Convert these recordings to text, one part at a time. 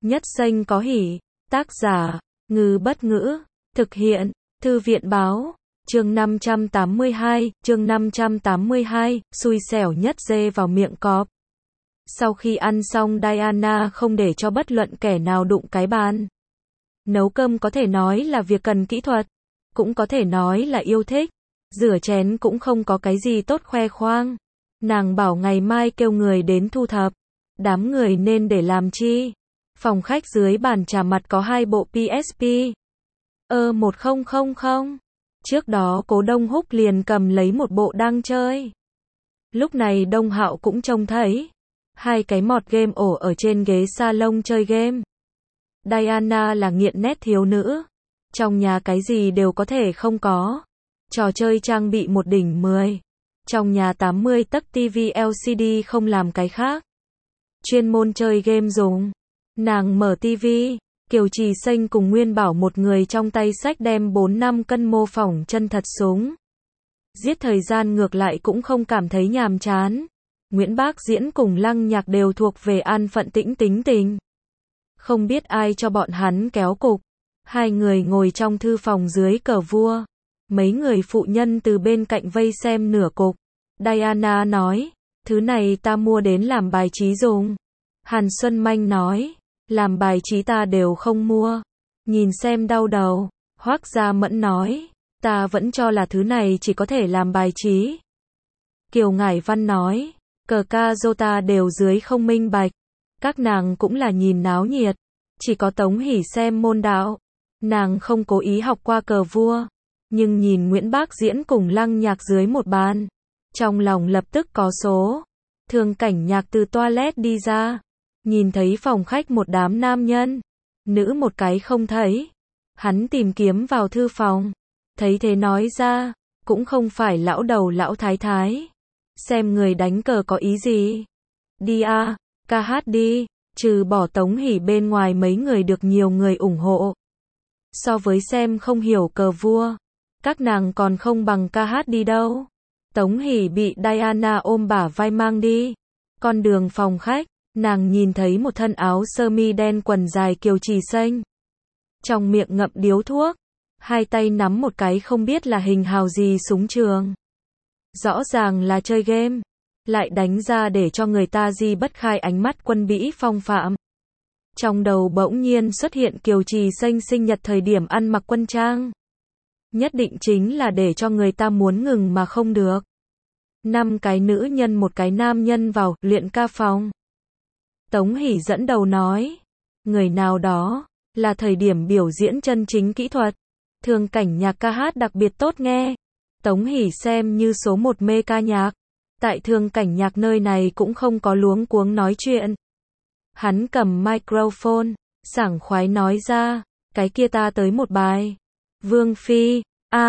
Nhất Xanh có hỉ. Tác giả, Ngư Bất Ngữ. Thực hiện, Thư viện Báo. Chương 582, xui xẻo nhất dê vào miệng cọp. Sau khi ăn xong Diana không để cho bất luận kẻ nào đụng cái bàn. Nấu cơm có thể nói là việc cần kỹ thuật, cũng có thể nói là yêu thích. Rửa chén cũng không có cái gì tốt khoe khoang. Nàng bảo ngày mai kêu người đến thu thập. Đám người nên để làm chi? Phòng khách dưới bàn trà mặt có 2 bộ PSP. 1000. Trước đó Cố Đông Húc liền cầm lấy một bộ đang chơi. Lúc này Đông Hạo cũng trông thấy 2 cái mọt game ổ ở trên ghế salon chơi game. Diana là nghiện nét thiếu nữ. Trong nhà cái gì đều có thể không có. Trò chơi trang bị 1 đỉnh 10. Trong nhà 80 tấc TV LCD không làm cái khác. Chuyên môn chơi game dùng. Nàng mở TV, Kiều Trì Xanh cùng Nguyên Bảo một người trong tay xách đem 4-5 cân mô phỏng chân thật súng. Giết thời gian ngược lại cũng không cảm thấy nhàm chán. Nguyễn Bác Diễn cùng Lăng Nhạc đều thuộc về an phận tĩnh tính tình. Không biết ai cho bọn hắn kéo cục. 2 người ngồi trong thư phòng dưới cờ vua. Mấy người phụ nhân từ bên cạnh vây xem nửa cục. Diana nói, thứ này ta mua đến làm bài trí dùng. Hàn Xuân Manh nói, làm bài trí ta đều không mua. Nhìn xem đau đầu. Hoắc Gia Mẫn nói, ta vẫn cho là thứ này chỉ có thể làm bài trí. Kiều Ngải Văn nói, cờ ca dô ta đều dưới không minh bạch. Các nàng cũng là nhìn náo nhiệt. Chỉ có Tống Hỷ xem môn đạo. Nàng không cố ý học qua cờ vua. Nhưng nhìn Nguyễn Bác Diễn cùng Lăng Nhạc dưới một bàn. Trong lòng lập tức có số. Thường Cảnh Nhạc từ toilet đi ra. Nhìn thấy phòng khách một đám nam nhân. Nữ một cái không thấy. Hắn tìm kiếm vào thư phòng. Thấy thế nói ra. Cũng không phải lão đầu lão thái thái. Xem người đánh cờ có ý gì. Đi à, ca hát đi. Trừ bỏ Tống Hỷ bên ngoài mấy người được nhiều người ủng hộ. So với xem không hiểu cờ vua. Các nàng còn không bằng ca hát đi đâu. Tống Hỷ bị Diana ôm bả vai mang đi. Con đường phòng khách, nàng nhìn thấy một thân áo sơ mi đen quần dài Kiều Trì Xanh. Trong miệng ngậm điếu thuốc. 2 tay nắm một cái không biết là hình hào gì súng trường. Rõ ràng là chơi game. Lại đánh ra để cho người ta di bất khai ánh mắt quân bĩ phong phạm. Trong đầu bỗng nhiên xuất hiện Kiều Trì Xanh sinh nhật thời điểm ăn mặc quân trang. Nhất định chính là để cho người ta muốn ngừng mà không được. 5 cái nữ nhân 1 cái nam nhân vào luyện ca phòng. Tống Hỷ dẫn đầu nói. Người nào đó, là thời điểm biểu diễn chân chính kỹ thuật. Thường Cảnh Nhạc ca hát đặc biệt tốt nghe. Tống Hỷ xem như số 1 mê ca nhạc. Tại Thường Cảnh Nhạc nơi này cũng không có luống cuống nói chuyện. Hắn cầm microphone, sảng khoái nói ra, cái kia ta tới một bài. Vương Phi,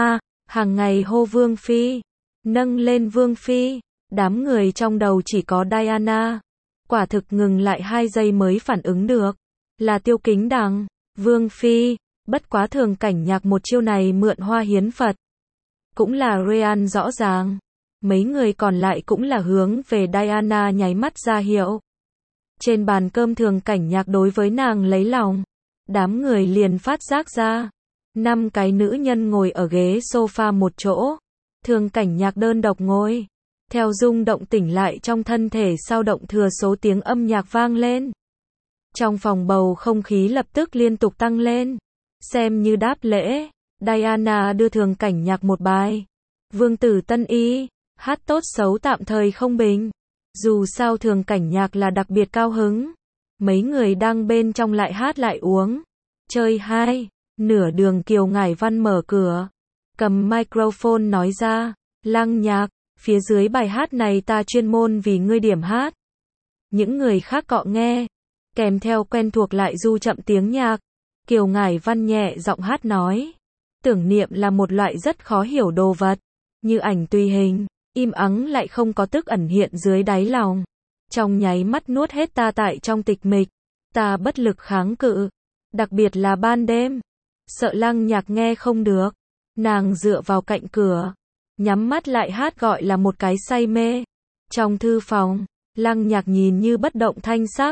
hàng ngày hô Vương Phi, nâng lên Vương Phi, đám người trong đầu chỉ có Diana. Quả thực ngừng lại 2 giây mới phản ứng được. Là Tiêu Kính Đằng, Vương Phi, bất quá Thường Cảnh Nhạc một chiêu này mượn Hoa Hiến Phật. Cũng là Ryan rõ ràng. Mấy người còn lại cũng là hướng về Diana nháy mắt ra hiệu. Trên bàn cơm Thường Cảnh Nhạc đối với nàng lấy lòng. Đám người liền phát giác ra. 5 cái nữ nhân ngồi ở ghế sofa một chỗ. Thường Cảnh Nhạc đơn độc ngồi. Theo rung động tỉnh lại trong thân thể sao động thừa số tiếng âm nhạc vang lên. Trong phòng bầu không khí lập tức liên tục tăng lên. Xem như đáp lễ, Diana đưa Thường Cảnh Nhạc một bài. Vương tử Tân Y, hát tốt xấu tạm thời không bình. Dù sao Thường Cảnh Nhạc là đặc biệt cao hứng. Mấy người đang bên trong lại hát lại uống. Chơi 2. Nửa đường Kiều Ngải Văn mở cửa. Cầm microphone nói ra. Lăng Nhạc, phía dưới bài hát này ta chuyên môn vì ngươi điểm hát. Những người khác cọ nghe. Kèm theo quen thuộc lại du chậm tiếng nhạc. Kiều Ngải Văn nhẹ giọng hát nói. Tưởng niệm là một loại rất khó hiểu đồ vật. Như ảnh tùy hình. Im ắng lại không có tức ẩn hiện dưới đáy lòng. Trong nháy mắt nuốt hết ta tại trong tịch mịch. Ta bất lực kháng cự. Đặc biệt là ban đêm. Sợ Lăng Nhạc nghe không được. Nàng dựa vào cạnh cửa. Nhắm mắt lại hát gọi là một cái say mê. Trong thư phòng, Lăng Nhạc nhìn như bất động thanh sắc.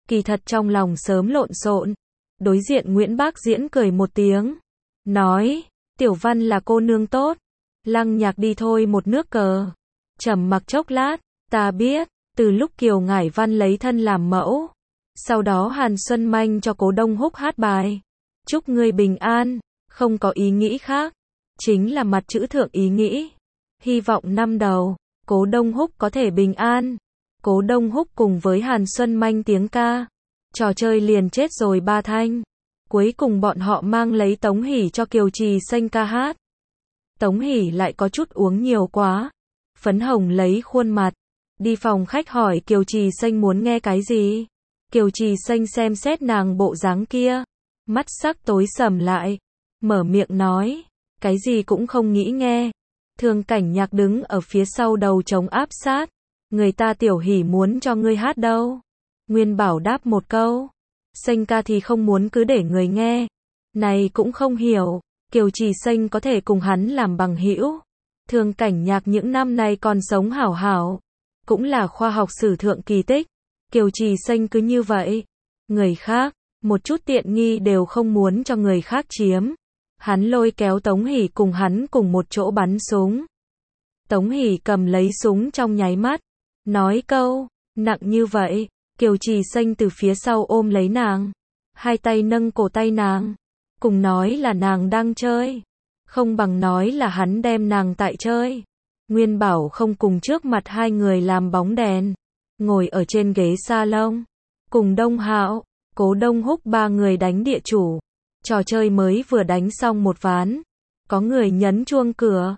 Kỳ thật trong lòng sớm lộn xộn. Đối diện Nguyễn Bác Diễn cười một tiếng, nói, Tiểu Văn là cô nương tốt. Lăng Nhạc đi thôi một nước cờ. Trầm mặc chốc lát, ta biết, từ lúc Kiều Ngải Văn lấy thân làm mẫu. Sau đó Hàn Xuân Manh cho Cố Đông Húc hát bài. Chúc ngươi bình an, không có ý nghĩ khác. Chính là mặt chữ thượng ý nghĩ. Hy vọng năm đầu, Cố Đông Húc có thể bình an. Cố Đông Húc cùng với Hàn Xuân Manh tiếng ca. Trò chơi liền chết rồi ba thanh. Cuối cùng bọn họ mang lấy Tống Hỷ cho Kiều Trì Xanh ca hát. Tống Hỷ lại có chút uống nhiều quá. Phấn hồng lấy khuôn mặt. Đi phòng khách hỏi Kiều Trì Xanh muốn nghe cái gì. Kiều Trì Xanh xem xét nàng bộ dáng kia. Mắt sắc tối sầm lại. Mở miệng nói. Cái gì cũng không nghĩ nghe. Thường Cảnh Nhạc đứng ở phía sau đầu trống áp sát. Người ta Tiểu Hỷ muốn cho ngươi hát đâu. Nguyên Bảo đáp một câu. Xanh ca thì không muốn cứ để người nghe. Này cũng không hiểu. Kiều Trì Xanh có thể cùng hắn làm bằng hữu. Thường Cảnh Nhạc những năm này còn sống hảo hảo. Cũng là khoa học sử thượng kỳ tích. Kiều Trì Xanh cứ như vậy. Người khác, một chút tiện nghi đều không muốn cho người khác chiếm. Hắn lôi kéo Tống Hỷ cùng hắn cùng một chỗ bắn súng. Tống Hỷ cầm lấy súng trong nháy mắt. Nói câu, nặng như vậy. Kiều Trì Xanh từ phía sau ôm lấy nàng. Hai tay nâng cổ tay nàng. Cùng nói là nàng đang chơi. Không bằng nói là hắn đem nàng tại chơi. Nguyên Bảo không cùng trước mặt hai người làm bóng đèn. Ngồi ở trên ghế salon. Cùng Đông Hạo, Cố Đông Húc ba người đánh địa chủ. Trò chơi mới vừa đánh xong một ván. Có người nhấn chuông cửa.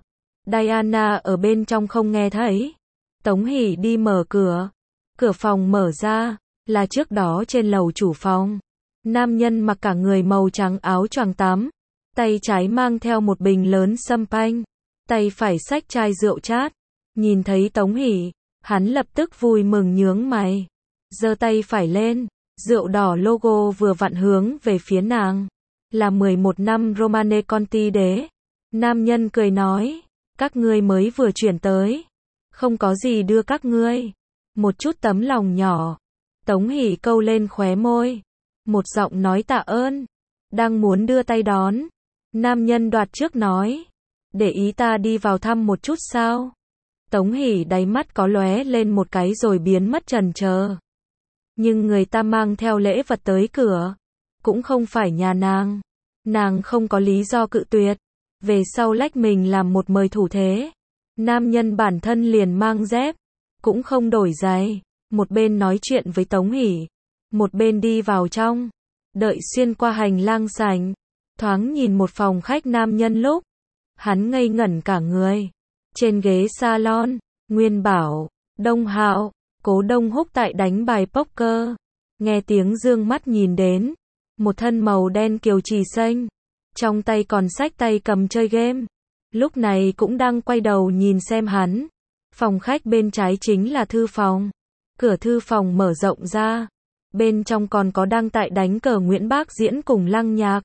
Diana ở bên trong không nghe thấy. Tống Hỷ đi mở cửa. Cửa phòng mở ra. Là trước đó trên lầu chủ phòng. Nam nhân mặc cả người màu trắng áo choàng tắm. Tay trái mang theo một bình lớn sâm panh. Tay phải xách chai rượu chát. Nhìn thấy Tống Hỷ, hắn lập tức vui mừng nhướng mày. Giơ tay phải lên. Rượu đỏ logo vừa vặn hướng về phía nàng. Là 11 năm Romane Conti đế. Nam nhân cười nói. Các ngươi mới vừa chuyển tới. Không có gì đưa các ngươi. Một chút tấm lòng nhỏ. Tống Hỷ câu lên khóe môi. Một giọng nói tạ ơn. Đang muốn đưa tay đón. Nam nhân đoạt trước nói. Để ý ta đi vào thăm một chút sao? Tống Hỷ đáy mắt có lóe lên một cái rồi biến mất chần chờ. Nhưng người ta mang theo lễ vật tới cửa. Cũng không phải nhà nàng. Nàng không có lý do cự tuyệt. Về sau lách mình làm một mời thủ thế. Nam nhân bản thân liền mang dép. Cũng không đổi giày. Một bên nói chuyện với Tống Hỷ. Một bên đi vào trong. Đợi xuyên qua hành lang sảnh. Thoáng nhìn một phòng khách nam nhân lúc. Hắn ngây ngẩn cả người. Trên ghế salon. Nguyên Bảo, Đông Hạo, Cố Đông Húc tại đánh bài poker. Nghe tiếng dương mắt nhìn đến. Một thân màu đen Kiều Trì Xanh. Trong tay còn xách tay cầm chơi game. Lúc này cũng đang quay đầu nhìn xem hắn. Phòng khách bên trái chính là thư phòng. Cửa thư phòng mở rộng ra. Bên trong còn có đang tại đánh cờ Nguyễn Bác Diễn cùng Lăng Nhạc.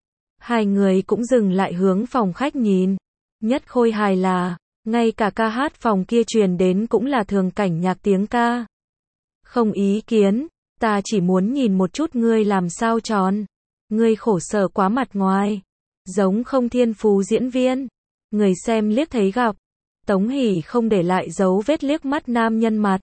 Hai người cũng dừng lại hướng phòng khách nhìn. Nhất khôi hài là, ngay cả ca hát phòng kia truyền đến cũng là Thường Cảnh Nhạc tiếng ca. Không ý kiến, ta chỉ muốn nhìn một chút ngươi làm sao tròn. Ngươi khổ sở quá mặt ngoài. Giống không thiên phú diễn viên. Người xem liếc thấy gặp. Tống Hỷ không để lại dấu vết liếc mắt nam nhân mặt.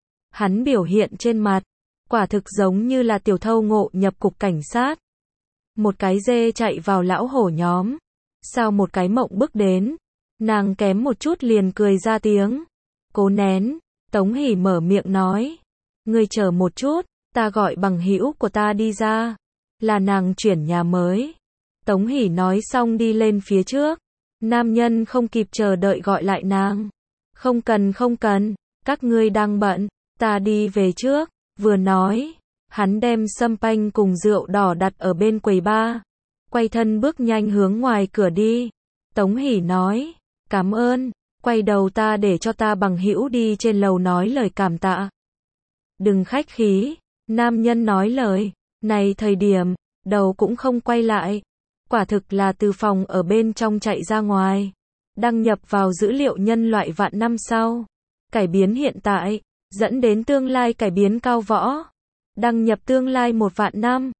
Hắn biểu hiện trên mặt. Quả thực giống như là tiểu thâu ngộ nhập cục cảnh sát. Một cái dê chạy vào lão hổ nhóm. Sao một cái mộng bước đến. Nàng kém một chút liền cười ra tiếng. Cố nén. Tống Hỷ mở miệng nói. Ngươi chờ một chút. Ta gọi bằng hữu của ta đi ra. Là nàng chuyển nhà mới. Tống Hỷ nói xong đi lên phía trước. Nam nhân không kịp chờ đợi gọi lại nàng. Không cần. Các ngươi đang bận. Ta đi về trước. Vừa nói. Hắn đem sâm panh cùng rượu đỏ đặt ở bên quầy bar. Quay thân bước nhanh hướng ngoài cửa đi. Tống Hỷ nói. Cảm ơn. Quay đầu ta để cho ta bằng hữu đi trên lầu nói lời cảm tạ. Đừng khách khí. Nam nhân nói lời. Này thời điểm. Đầu cũng không quay lại. Quả thực là từ phòng ở bên trong chạy ra ngoài. Đăng nhập vào dữ liệu nhân loại vạn năm sau. Cải biến hiện tại. Dẫn đến tương lai cải biến cao võ. Đăng nhập tương lai 1 vạn năm.